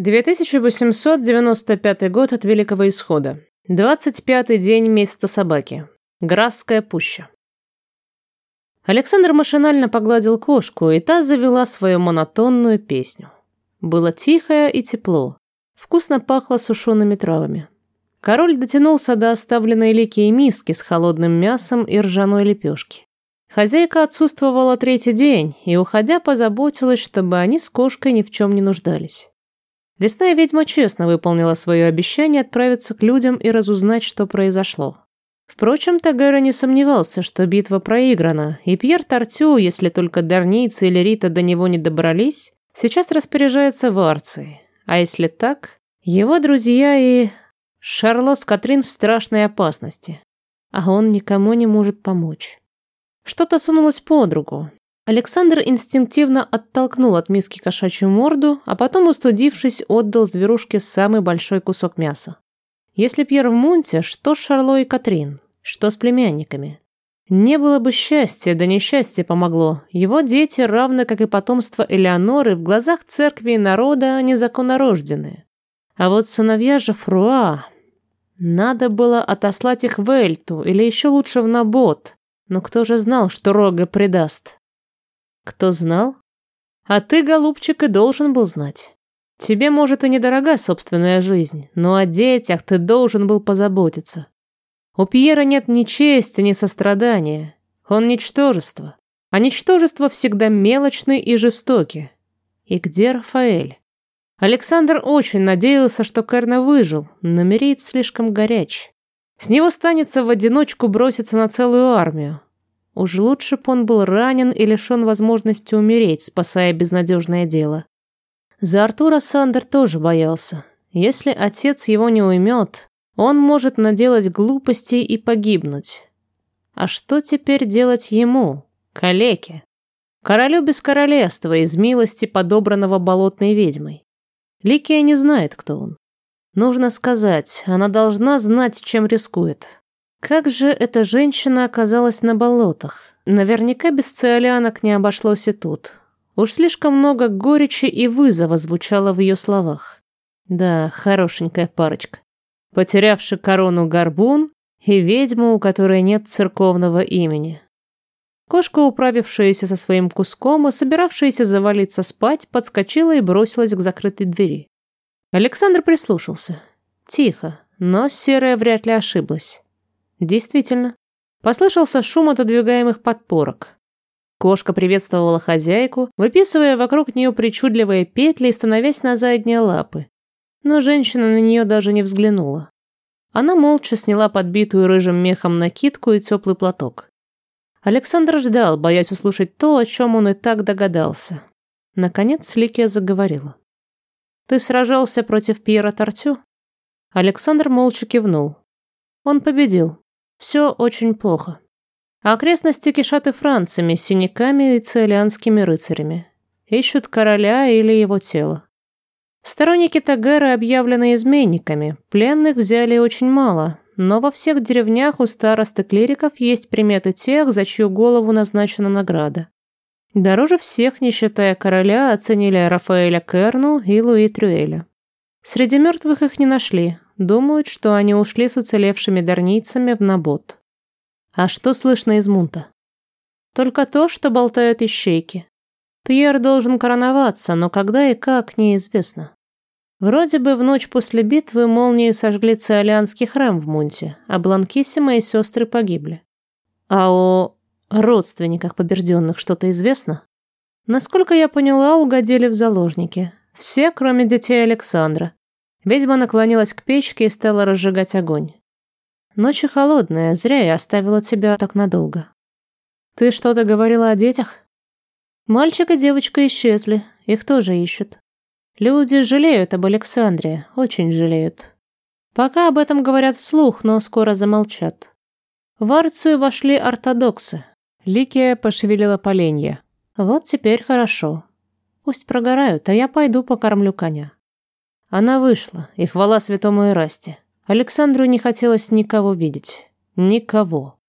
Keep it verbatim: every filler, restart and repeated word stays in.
две тысячи восемьсот девяносто пятый год от Великого Исхода. двадцать пятый день месяца собаки. Грасская пуща. Александр машинально погладил кошку, и та завела свою монотонную песню. Было тихо и тепло. Вкусно пахло сушеными травами. Король дотянулся до оставленной Ликией миски с холодным мясом и ржаной лепешки. Хозяйка отсутствовала третий день, и, уходя, позаботилась, чтобы они с кошкой ни в чем не нуждались. Лесная ведьма честно выполнила свое обещание отправиться к людям и разузнать, что произошло. Впрочем, Тагера не сомневался, что битва проиграна, и Пьер Тартю, если только дарнийцы или Рита до него не добрались, сейчас распоряжается в Арции. А если так, его друзья и... Шарло с Катрин в страшной опасности, а он никому не может помочь. Что-то сунулось под руку. Александр инстинктивно оттолкнул от миски кошачью морду, а потом, устудившись, отдал зверушке самый большой кусок мяса. Если Пьер в Мунте, что с Шарло и Катрин? Что с племянниками? Не было бы счастья, да несчастье помогло. Его дети, равно как и потомство Элеоноры, в глазах церкви и народа незаконнорожденные. А вот сыновья же Фруа... Надо было отослать их в Эльту, или еще лучше в Набот. Но кто же знал, что Рога предаст? Кто знал? А ты, голубчик, и должен был знать. Тебе, может, и недорога собственная жизнь, но о детях ты должен был позаботиться. У Пьера нет ни чести, ни сострадания. Он ничтожество. А ничтожество всегда мелочны и жестоки. И где Рафаэль? Александр очень надеялся, что Керна выжил, но Мерейд слишком горяч. С него станется в одиночку броситься на целую армию. Уж лучше б он был ранен и лишен возможности умереть, спасая безнадежное дело. За Артура Сандер тоже боялся. Если отец его не уймет, он может наделать глупостей и погибнуть. А что теперь делать ему, калеке? Королю без королевства, из милости подобранного болотной ведьмой. Ликия не знает, кто он. Нужно сказать, она должна знать, чем рискует. Как же эта женщина оказалась на болотах? Наверняка без циолянок не обошлось и тут. Уж слишком много горечи и вызова звучало в ее словах. Да, хорошенькая парочка. Потерявший корону горбун и ведьма, у которой нет церковного имени. Кошка, управившаяся со своим куском и собиравшаяся завалиться спать, подскочила и бросилась к закрытой двери. Александр прислушался. Тихо, но серая вряд ли ошиблась. Действительно, послышался шум отодвигаемых подпорок. Кошка приветствовала хозяйку, выписывая вокруг нее причудливые петли и становясь на задние лапы. Но женщина на нее даже не взглянула. Она молча сняла подбитую рыжим мехом накидку и теплый платок. Александр ждал, боясь услышать то, о чем он и так догадался. Наконец Ликия заговорила. «Ты сражался против Пьера Тартю?» Александр молча кивнул. Он победил. Все очень плохо. Окрестности кишат и францами, синяками и циолианскими рыцарями. Ищут короля или его тело. Сторонники Тагеры объявлены изменниками, пленных взяли очень мало, но во всех деревнях у старост и клириков есть приметы тех, за чью голову назначена награда. Дороже всех, не считая короля, оценили Рафаэля Керну и Луи Трюэля. Среди мертвых их не нашли, думают, что они ушли с уцелевшими дарнийцами в Набот. А что слышно из Мунта? Только то, что болтают ищейки. Пьер должен короноваться, но когда и как, неизвестно. Вроде бы в ночь после битвы молнии сожгли циолианский храм в Мунте, а Бланкиссима и сестры погибли. А о родственниках побежденных что-то известно? Насколько я поняла, угодили в заложники. Все, кроме детей Александра. Ведьма наклонилась к печке и стала разжигать огонь. Ночь холодная, зря я оставила тебя так надолго. Ты что-то говорила о детях? Мальчик и девочка исчезли, их тоже ищут. Люди жалеют об Александре, очень жалеют. Пока об этом говорят вслух, но скоро замолчат. В Арцию вошли ортодоксы. Ликия пошевелила поленья. Вот теперь хорошо. Пусть прогорают, а я пойду покормлю коня. Она вышла, и хвала святому Ирасте. Александру не хотелось никого видеть. Никого.